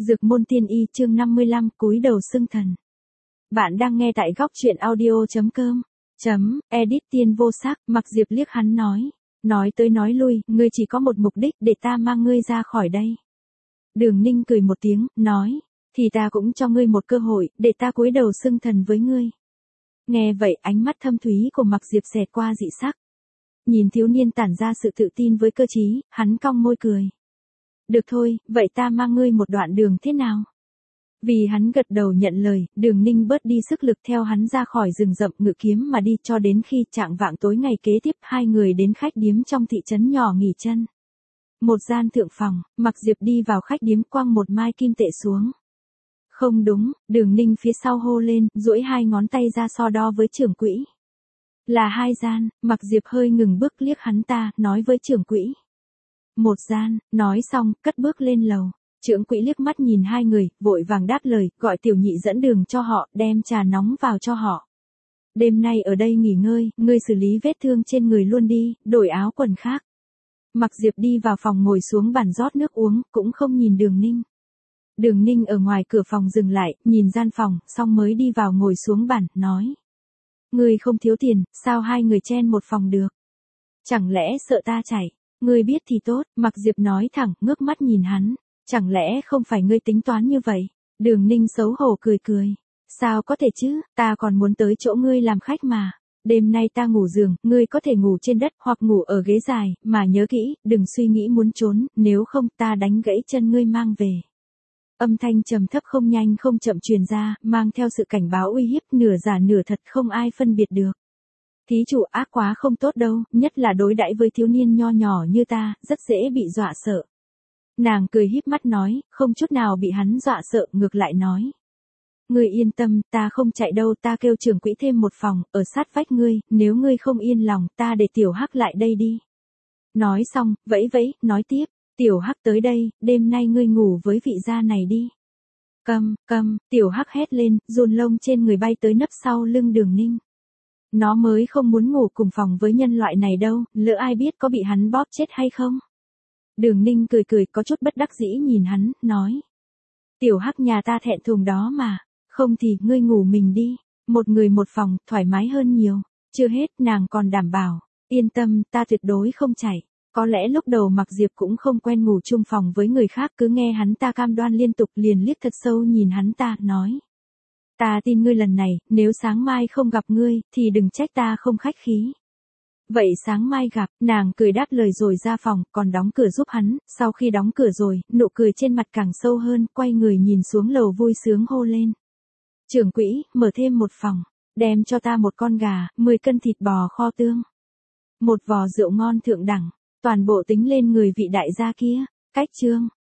Dược môn tiên y chương 55 cúi đầu xưng thần. Bạn đang nghe tại góc truyện audio.com. Edit tiên vô sắc, Mặc Diệp liếc hắn nói tới nói lui, ngươi chỉ có một mục đích để ta mang ngươi ra khỏi đây. Đường Ninh cười một tiếng, nói, thì ta cũng cho ngươi một cơ hội, để ta cúi đầu xưng thần với ngươi. Nghe vậy ánh mắt thâm thúy của Mặc Diệp xẹt qua dị sắc. Nhìn thiếu niên tản ra sự tự tin với cơ trí, hắn cong môi cười. Được thôi, vậy ta mang ngươi một đoạn đường thế nào? Vì hắn gật đầu nhận lời, Đường Ninh bớt đi sức lực theo hắn ra khỏi rừng rậm ngự kiếm mà đi cho đến khi chạng vạng tối ngày kế tiếp hai người đến khách điếm trong thị trấn nhỏ nghỉ chân. Một gian thượng phòng, Mặc Diệp đi vào khách điếm quăng một mai kim tệ xuống. Không đúng, Đường Ninh phía sau hô lên, duỗi hai ngón tay ra so đo với trưởng quỹ. Là hai gian, Mặc Diệp hơi ngừng bước liếc hắn ta, nói với trưởng quỹ. Một gian, nói xong, cất bước lên lầu. Trưởng quỹ liếc mắt nhìn hai người, vội vàng đáp lời, gọi tiểu nhị dẫn đường cho họ, đem trà nóng vào cho họ. Đêm nay ở đây nghỉ ngơi, ngươi xử lý vết thương trên người luôn đi, đổi áo quần khác. Mặc Diệp đi vào phòng ngồi xuống bàn rót nước uống, cũng không nhìn Đường Ninh. Đường Ninh ở ngoài cửa phòng dừng lại, nhìn gian phòng, xong mới đi vào ngồi xuống bàn, nói. Ngươi không thiếu tiền, sao hai người chen một phòng được? Chẳng lẽ sợ ta chạy? Ngươi biết thì tốt, Mặc Diệp nói thẳng, ngước mắt nhìn hắn. Chẳng lẽ không phải ngươi tính toán như vậy? Đường Ninh xấu hổ cười cười. Sao có thể chứ, ta còn muốn tới chỗ ngươi làm khách mà. Đêm nay ta ngủ giường, ngươi có thể ngủ trên đất hoặc ngủ ở ghế dài, mà nhớ kỹ, đừng suy nghĩ muốn trốn, nếu không ta đánh gãy chân ngươi mang về. Âm thanh trầm thấp không nhanh không chậm truyền ra, mang theo sự cảnh báo uy hiếp, nửa giả nửa thật không ai phân biệt được. Thí chủ ác quá không tốt đâu, nhất là đối đãi với thiếu niên nho nhỏ như ta, rất dễ bị dọa sợ. Nàng cười híp mắt nói, không chút nào bị hắn dọa sợ, ngược lại nói. Ngươi yên tâm, ta không chạy đâu, ta kêu trưởng quỹ thêm một phòng, ở sát vách ngươi, nếu ngươi không yên lòng, ta để tiểu hắc lại đây đi. Nói xong, vẫy vẫy, nói tiếp, tiểu hắc tới đây, đêm nay ngươi ngủ với vị gia này đi. Câm, tiểu hắc hét lên, run lông trên người bay tới nấp sau lưng Đường Ninh. Nó mới không muốn ngủ cùng phòng với nhân loại này đâu, lỡ ai biết có bị hắn bóp chết hay không. Đường Ninh cười có chút bất đắc dĩ nhìn hắn, nói. Tiểu hắc nhà ta thẹn thùng đó mà, không thì ngươi ngủ mình đi, một người một phòng, thoải mái hơn nhiều. Chưa hết, nàng còn đảm bảo, yên tâm, ta tuyệt đối không chạy. Có lẽ lúc đầu Mặc Diệp cũng không quen ngủ chung phòng với người khác, cứ nghe hắn ta cam đoan liên tục liền liếc thật sâu nhìn hắn ta, nói. Ta tin ngươi lần này, nếu sáng mai không gặp ngươi, thì đừng trách ta không khách khí. Vậy sáng mai gặp, nàng cười đáp lời rồi ra phòng, còn đóng cửa giúp hắn, sau khi đóng cửa rồi, nụ cười trên mặt càng sâu hơn, quay người nhìn xuống lầu vui sướng hô lên. Trưởng quỹ, mở thêm một phòng, đem cho ta một con gà, 10 cân thịt bò kho tương. Một vò rượu ngon thượng đẳng, toàn bộ tính lên người vị đại gia kia, cách chương.